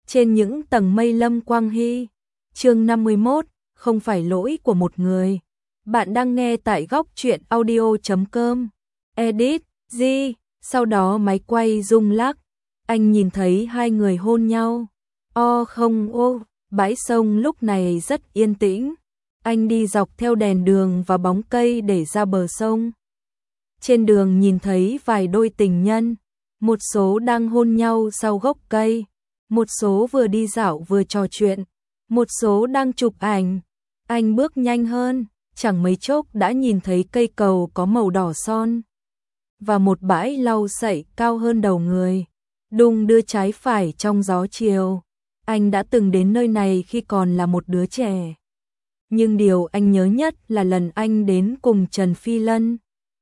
Trên những tầng mây Lâm Quang Hy. Chương 51, không phải lỗi của một người. Bạn đang nghe tại góc truyện audio.com. Edit, G. Sau đó máy quay rung lắc. Anh nhìn thấy hai người hôn nhau. Không ô, bãi sông lúc này rất yên tĩnh. Anh đi dọc theo đèn đường và bóng cây để ra bờ sông. Trên đường nhìn thấy vài đôi tình nhân. Một số đang hôn nhau sau gốc cây. Một số vừa đi dạo vừa trò chuyện. Một số đang chụp ảnh. Anh bước nhanh hơn, chẳng mấy chốc đã nhìn thấy cây cầu có màu đỏ son. Và một bãi lau sậy cao hơn đầu người. Đung đưa trái phải trong gió chiều. Anh đã từng đến nơi này khi còn là một đứa trẻ. Nhưng điều anh nhớ nhất là lần anh đến cùng Trần Phi Lân.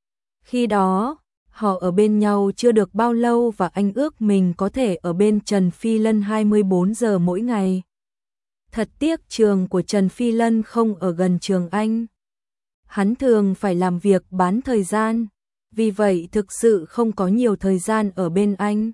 Khi đó, họ ở bên nhau chưa được bao lâu và anh ước mình có thể ở bên Trần Phi Lân 24 giờ mỗi ngày. Thật tiếc trường của Trần Phi Lân không ở gần trường anh. Hắn thường phải làm việc bán thời gian, vì vậy thực sự không có nhiều thời gian ở bên anh.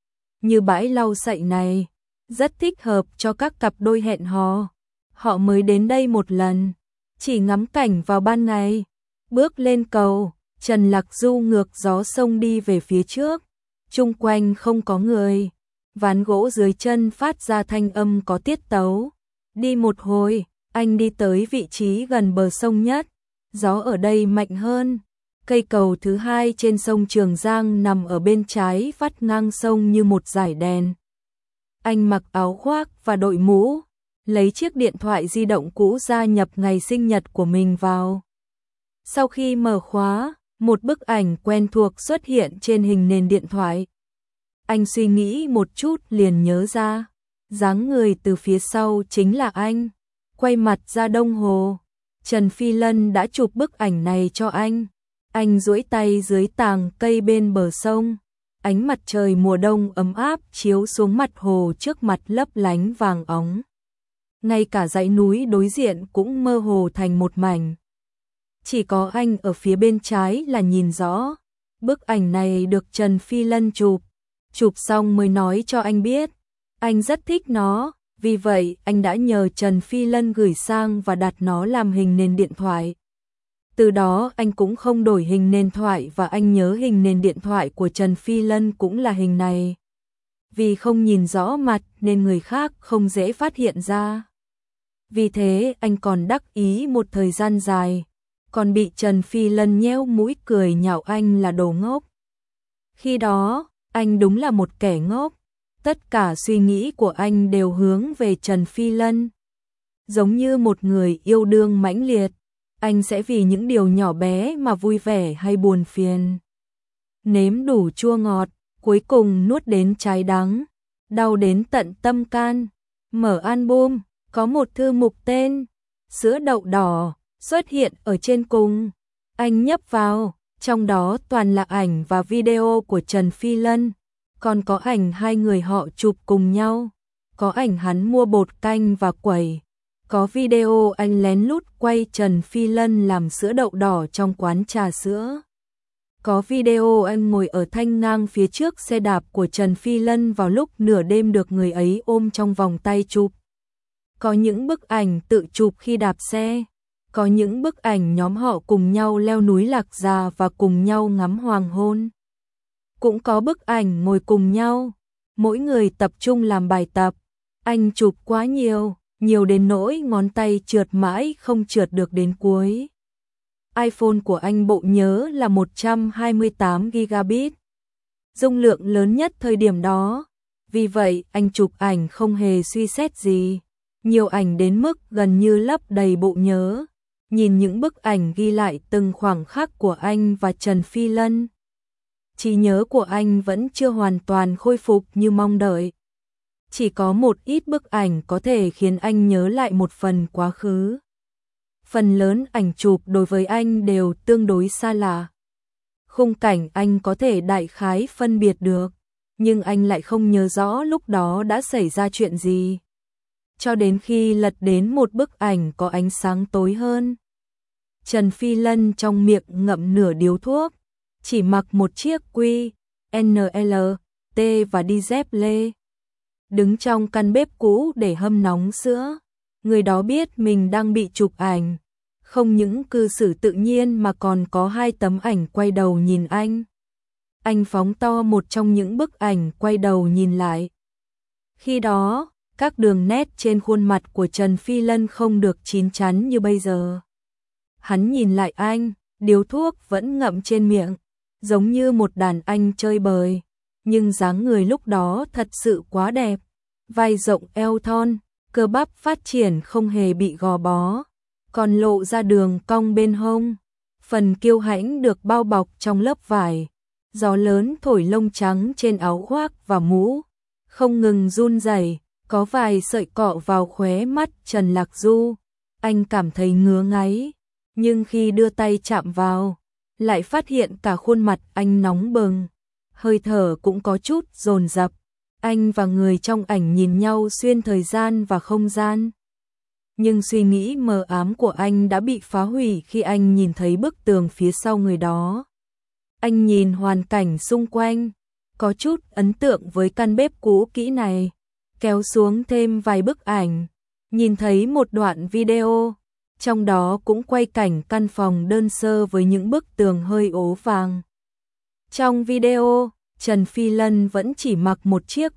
Như bãi lau sậy này, rất thích hợp cho các cặp đôi hẹn hò. Họ mới đến đây một lần, chỉ ngắm cảnh vào ban ngày. Bước lên cầu, Trần Lạc Du ngược gió sông đi về phía trước. Chung quanh không có người. Ván gỗ dưới chân phát ra thanh âm có tiết tấu. Đi một hồi, anh đi tới vị trí gần bờ sông nhất. Gió ở đây mạnh hơn. Cây cầu thứ hai trên sông Trường Giang nằm ở bên trái vắt ngang sông như một dải đèn. Anh mặc áo khoác và đội mũ, lấy chiếc điện thoại di động cũ ra nhập ngày sinh nhật của mình vào. Sau khi mở khóa, một bức ảnh quen thuộc xuất hiện trên hình nền điện thoại. Anh suy nghĩ một chút liền nhớ ra, dáng người từ phía sau chính là anh. Quay mặt ra đồng hồ, Trần Phi Lân đã chụp bức ảnh này cho anh. Anh duỗi tay dưới tàng cây bên bờ sông. Ánh mặt trời mùa đông ấm áp chiếu xuống mặt hồ trước mặt lấp lánh vàng óng. Ngay cả dãy núi đối diện cũng mơ hồ thành một mảnh. Chỉ có anh ở phía bên trái là nhìn rõ. Bức ảnh này được Trần Phi Lân chụp. Chụp xong mới nói cho anh biết. Anh rất thích nó, vì vậy anh đã nhờ Trần Phi Lân gửi sang và đặt nó làm hình nền điện thoại. Từ đó anh cũng không đổi hình nền thoại và anh nhớ hình nền điện thoại của Trần Phi Lân cũng là hình này. Vì không nhìn rõ mặt nên người khác không dễ phát hiện ra. Vì thế anh còn đắc ý một thời gian dài, còn bị Trần Phi Lân nhéo mũi cười nhạo anh là đồ ngốc. Khi đó, anh đúng là một kẻ ngốc. Tất cả suy nghĩ của anh đều hướng về Trần Phi Lân. Giống như một người yêu đương mãnh liệt, anh sẽ vì những điều nhỏ bé mà vui vẻ hay buồn phiền. Nếm đủ chua ngọt, cuối cùng nuốt đến trái đắng, đau đến tận tâm can. Mở album, có một thư mục tên Sữa đậu đỏ xuất hiện ở trên cùng. Anh nhấp vào, trong đó toàn là ảnh và video của Trần Phi Lân. Còn có ảnh hai người họ chụp cùng nhau. Có ảnh hắn mua bột canh và quẩy. Có video anh lén lút quay Trần Phi Lân làm sữa đậu đỏ trong quán trà sữa. Có video anh ngồi ở thanh ngang phía trước xe đạp của Trần Phi Lân vào lúc nửa đêm được người ấy ôm trong vòng tay chụp. Có những bức ảnh tự chụp khi đạp xe. Có những bức ảnh nhóm họ cùng nhau leo núi Lạc Già và cùng nhau ngắm hoàng hôn. Cũng có bức ảnh ngồi cùng nhau, mỗi người tập trung làm bài tập. Anh chụp quá nhiều, nhiều đến nỗi ngón tay trượt mãi không trượt được đến cuối. iPhone của anh bộ nhớ là 128 GB. Dung lượng lớn nhất thời điểm đó. Vì vậy anh chụp ảnh không hề suy xét gì. Nhiều ảnh đến mức gần như lấp đầy bộ nhớ. Nhìn những bức ảnh ghi lại từng khoảnh khắc của anh và Trần Phi Lân. Trí nhớ của anh vẫn chưa hoàn toàn khôi phục như mong đợi. Chỉ có một ít bức ảnh có thể khiến anh nhớ lại một phần quá khứ. Phần lớn ảnh chụp đối với anh đều tương đối xa lạ. Khung cảnh anh có thể đại khái phân biệt được, nhưng anh lại không nhớ rõ lúc đó đã xảy ra chuyện gì. Cho đến khi lật đến một bức ảnh có ánh sáng tối hơn. Trần Phi Lân trong miệng ngậm nửa điếu thuốc, chỉ mặc một chiếc quy, NL, T và đi dép lê. đứng trong căn bếp cũ để hâm nóng sữa. Người đó biết mình đang bị chụp ảnh, không những cư xử tự nhiên mà còn có 2 tấm ảnh quay đầu nhìn anh. Anh phóng to một trong những bức ảnh quay đầu nhìn lại. Khi đó, các đường nét trên khuôn mặt của Trần Phi Lân không được chín chắn như bây giờ. Hắn nhìn lại anh, điếu thuốc vẫn ngậm trên miệng, giống như một đàn anh chơi bời, nhưng dáng người lúc đó thật sự quá đẹp, vai rộng eo thon, cơ bắp phát triển không hề bị gò bó, còn lộ ra đường cong bên hông, phần kiêu hãnh được bao bọc trong lớp vải, gió lớn thổi lông trắng trên áo khoác và mũ, không ngừng run rẩy, có vài sợi cọ vào khóe mắt Trần Lạc Du, anh cảm thấy ngứa ngáy, nhưng khi đưa tay chạm vào, lại phát hiện cả khuôn mặt anh nóng bừng, hơi thở cũng có chút dồn dập. Anh và người trong ảnh nhìn nhau xuyên thời gian và không gian. Nhưng suy nghĩ mờ ám của anh đã bị phá hủy khi anh nhìn thấy bức tường phía sau người đó. Anh nhìn hoàn cảnh xung quanh, có chút ấn tượng với căn bếp cũ kỹ này, kéo xuống thêm vài bức ảnh, nhìn thấy một đoạn video, trong đó cũng quay cảnh căn phòng đơn sơ với những bức tường hơi ố vàng. Trong video, Trần Phi Lân vẫn chỉ mặc một chiếc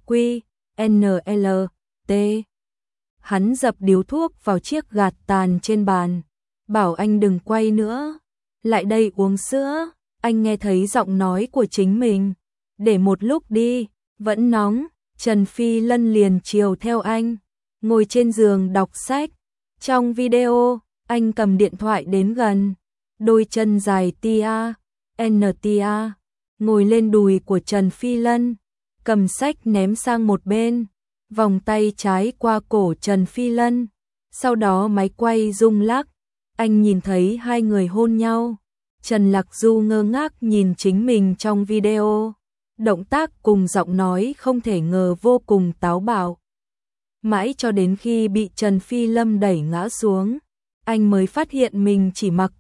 QNLT. Hắn dập điếu thuốc vào chiếc gạt tàn trên bàn, bảo anh đừng quay nữa, lại đây uống sữa. Anh nghe thấy giọng nói của chính mình, để một lúc đi, vẫn nóng. Trần Phi Lân liền chiều theo anh, ngồi trên giường đọc sách. Trong video, anh cầm điện thoại đến gần, đôi chân dài tia, NTA, ngồi lên đùi của Trần Phi Lân, cầm sách ném sang một bên, vòng tay trái qua cổ Trần Phi Lân, sau đó máy quay rung lắc, anh nhìn thấy hai người hôn nhau. Trần Lạc Du ngơ ngác nhìn chính mình trong video, động tác cùng giọng nói không thể ngờ vô cùng táo bạo. Mãi cho đến khi bị Trần Phi Lâm đẩy ngã xuống, anh mới phát hiện mình chỉ mặc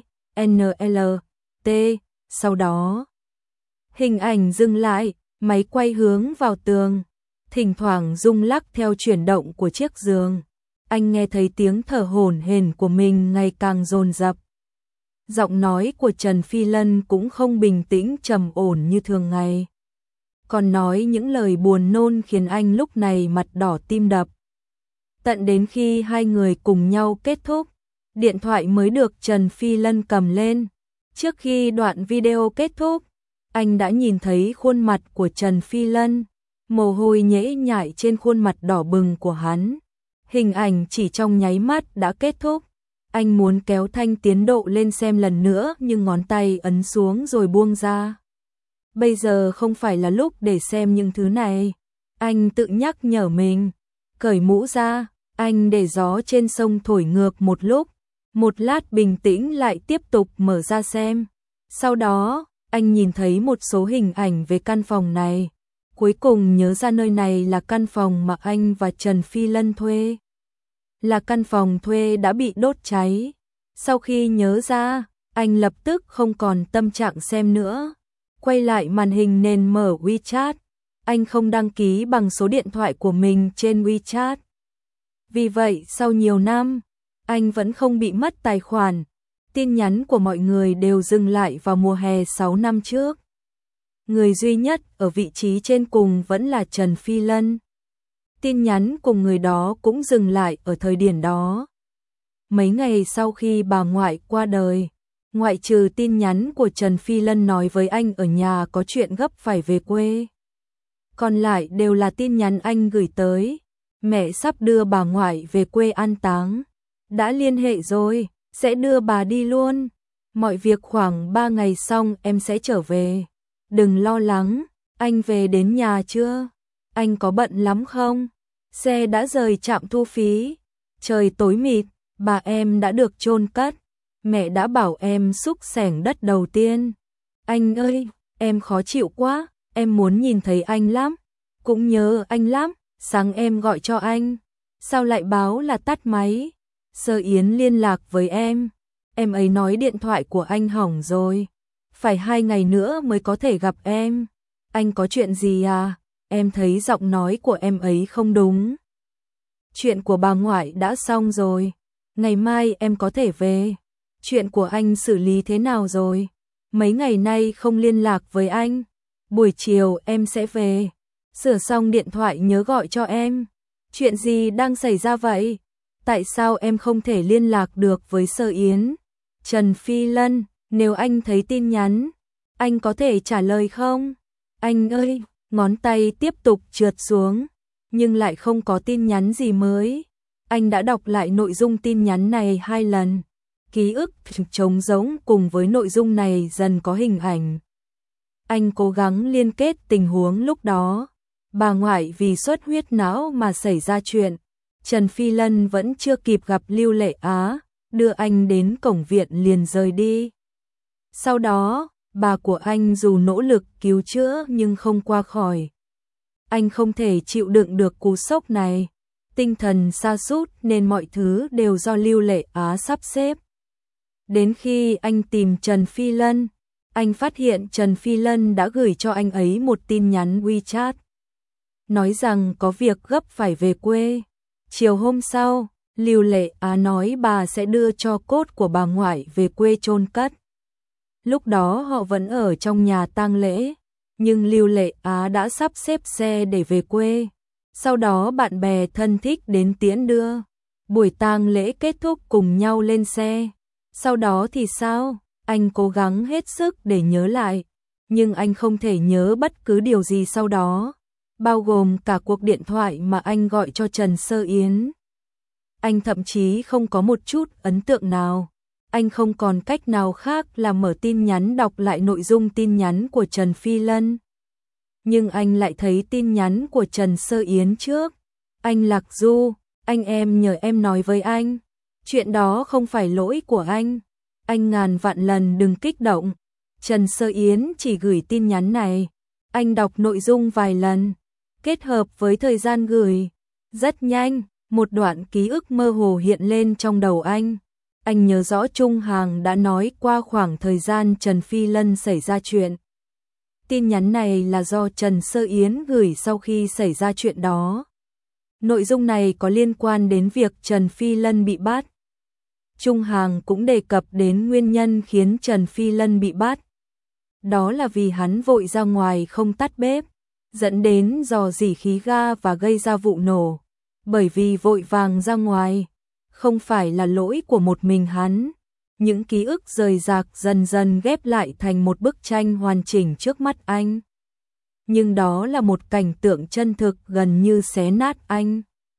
QNLT, sau đó hình ảnh dừng lại, máy quay hướng vào tường, thỉnh thoảng rung lắc theo chuyển động của chiếc giường. Anh nghe thấy tiếng thở hổn hển của mình ngày càng dồn dập. Giọng nói của Trần Phi Lân cũng không bình tĩnh trầm ổn như thường ngày, còn nói những lời buồn nôn khiến anh lúc này mặt đỏ tim đập. Tận đến khi hai người cùng nhau kết thúc, điện thoại mới được Trần Phi Lân cầm lên. Trước khi đoạn video kết thúc, anh đã nhìn thấy khuôn mặt của Trần Phi Lân, mồ hôi nhễ nhại trên khuôn mặt đỏ bừng của hắn. Hình ảnh chỉ trong nháy mắt đã kết thúc. Anh muốn kéo thanh tiến độ lên xem lần nữa nhưng ngón tay ấn xuống rồi buông ra. Bây giờ không phải là lúc để xem những thứ này. Anh tự nhắc nhở mình. Cởi mũ ra, anh để gió trên sông thổi ngược một lúc. Một lát bình tĩnh lại tiếp tục mở ra xem. Sau đó, anh nhìn thấy một số hình ảnh về căn phòng này. Cuối cùng nhớ ra nơi này là căn phòng mà anh và Trần Phi Lân thuê. Là căn phòng thuê đã bị đốt cháy. Sau khi nhớ ra, anh lập tức không còn tâm trạng xem nữa. Quay lại màn hình nền mở WeChat. Anh không đăng ký bằng số điện thoại của mình trên WeChat. Vì vậy, sau nhiều năm, anh vẫn không bị mất tài khoản. Tin nhắn của mọi người đều dừng lại vào mùa hè 6 năm trước. Người duy nhất ở vị trí trên cùng vẫn là Trần Phi Lân. Tin nhắn cùng người đó cũng dừng lại ở thời điểm đó. Mấy ngày sau khi bà ngoại qua đời, ngoại trừ tin nhắn của Trần Phi Lân nói với anh ở nhà có chuyện gấp phải về quê, còn lại đều là tin nhắn anh gửi tới. Mẹ sắp đưa bà ngoại về quê an táng. Đã liên hệ rồi, sẽ đưa bà đi luôn. Mọi việc khoảng 3 ngày xong em sẽ trở về. Đừng lo lắng, anh về đến nhà chưa? Anh có bận lắm không? Xe đã rời trạm thu phí. Trời tối mịt, bà em đã được chôn cất. Mẹ đã bảo em xúc xẻng đất đầu tiên. Anh ơi, em khó chịu quá, em muốn nhìn thấy anh lắm. Cũng nhớ anh lắm, sáng em gọi cho anh. Sao lại báo là tắt máy? Sơ Yến liên lạc với em ấy nói điện thoại của anh hỏng rồi. Phải 2 ngày nữa mới có thể gặp em. Anh có chuyện gì à? em thấy giọng nói của em ấy không đúng. Chuyện của bà ngoại đã xong rồi, ngày mai em có thể về. Chuyện của anh xử lý thế nào rồi? Mấy ngày nay không liên lạc với anh. Buổi chiều em sẽ về. Sửa xong điện thoại nhớ gọi cho em. Chuyện gì đang xảy ra vậy? Tại sao em không thể liên lạc được với Sơ Yến? Trần Phi Lân, nếu anh thấy tin nhắn, anh có thể trả lời không? Anh ơi, ngón tay tiếp tục trượt xuống, nhưng lại không có tin nhắn gì mới. Anh đã đọc lại nội dung tin nhắn này 2 lần. Ký ức trống rỗng cùng với nội dung này dần có hình ảnh. Anh cố gắng liên kết tình huống lúc đó. Bà ngoại vì xuất huyết não mà xảy ra chuyện. Trần Phi Lân vẫn chưa kịp gặp Lưu Lệ Á, đưa anh đến cổng viện liền rời đi. Sau đó, bà của anh dù nỗ lực cứu chữa nhưng không qua khỏi. Anh không thể chịu đựng được cú sốc này. Tinh thần sa sút nên mọi thứ đều do Lưu Lệ Á sắp xếp. Đến khi anh tìm Trần Phi Lân, anh phát hiện Trần Phi Lân đã gửi cho anh ấy một tin nhắn WeChat. Nói rằng có việc gấp phải về quê. Chiều hôm sau, Lưu Lệ Á nói bà sẽ đưa tro cốt của bà ngoại về quê chôn cất. Lúc đó họ vẫn ở trong nhà tang lễ, nhưng Lưu Lệ Á đã sắp xếp xe để về quê. Sau đó bạn bè thân thích đến tiễn đưa. Buổi tang lễ kết thúc cùng nhau lên xe. Sau đó thì sao? Anh cố gắng hết sức để nhớ lại, nhưng anh không thể nhớ bất cứ điều gì sau đó, bao gồm cả cuộc điện thoại mà anh gọi cho Trần Sơ Yến. Anh thậm chí không có một chút ấn tượng nào. Anh không còn cách nào khác là mở tin nhắn đọc lại nội dung tin nhắn của Trần Phi Lân. Nhưng anh lại thấy tin nhắn của Trần Sơ Yến trước. Anh Lạc Du, anh em nhờ em nói với anh. Chuyện đó không phải lỗi của anh. Anh ngàn vạn lần đừng kích động. Trần Sơ Yến chỉ gửi tin nhắn này. Anh đọc nội dung vài lần, kết hợp với thời gian gửi. Rất nhanh, một đoạn ký ức mơ hồ hiện lên trong đầu anh. Anh nhớ rõ Trung Hàng đã nói qua khoảng thời gian Trần Phi Lân xảy ra chuyện. Tin nhắn này là do Trần Sơ Yến gửi sau khi xảy ra chuyện đó. Nội dung này có liên quan đến việc Trần Phi Lân bị bắt. Trung Hàng cũng đề cập đến nguyên nhân khiến Trần Phi Lân bị bắt. Đó là vì hắn vội ra ngoài không tắt bếp, dẫn đến rò rỉ khí ga và gây ra vụ nổ. Bởi vì vội vàng ra ngoài, không phải là lỗi của một mình hắn. Những ký ức rời rạc dần dần ghép lại thành một bức tranh hoàn chỉnh trước mắt anh. Nhưng đó là một cảnh tượng chân thực gần như xé nát anh.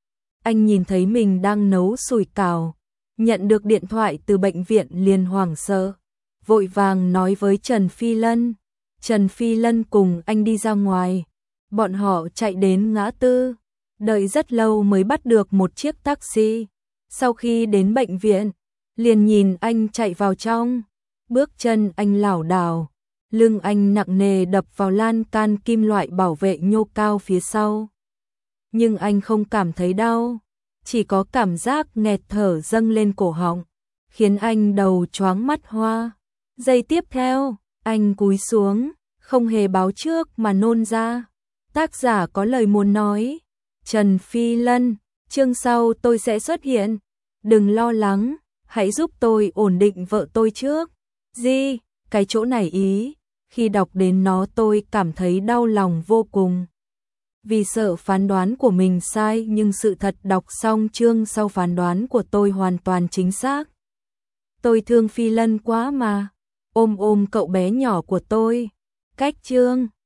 Anh nhìn thấy mình đang nấu sủi cảo, nhận được điện thoại từ bệnh viện liền hoảng sợ, vội vàng nói với Trần Phi Lân. Trần Phi Lân cùng anh đi ra ngoài, bọn họ chạy đến ngã tư, đợi rất lâu mới bắt được một chiếc taxi. Sau khi đến bệnh viện, liền nhìn anh chạy vào trong, bước chân anh lảo đảo, lưng anh nặng nề đập vào lan can kim loại bảo vệ nhô cao phía sau. Nhưng anh không cảm thấy đau, chỉ có cảm giác nghẹt thở dâng lên cổ họng, khiến anh đầu choáng mắt hoa. Giây tiếp theo, anh cúi xuống, không hề báo trước mà nôn ra. Tác giả có lời muốn nói. Trần Phi Lân, chương sau tôi sẽ xuất hiện. Đừng lo lắng, hãy giúp tôi ổn định vợ tôi trước. Gì? Cái chỗ này ý. Khi đọc đến nó tôi cảm thấy đau lòng vô cùng. Vì sợ phán đoán của mình sai, nhưng sự thật đọc xong chương sau phán đoán của tôi hoàn toàn chính xác. Tôi thương Phi Lân quá mà. Ôm ôm cậu bé nhỏ của tôi. Cách chương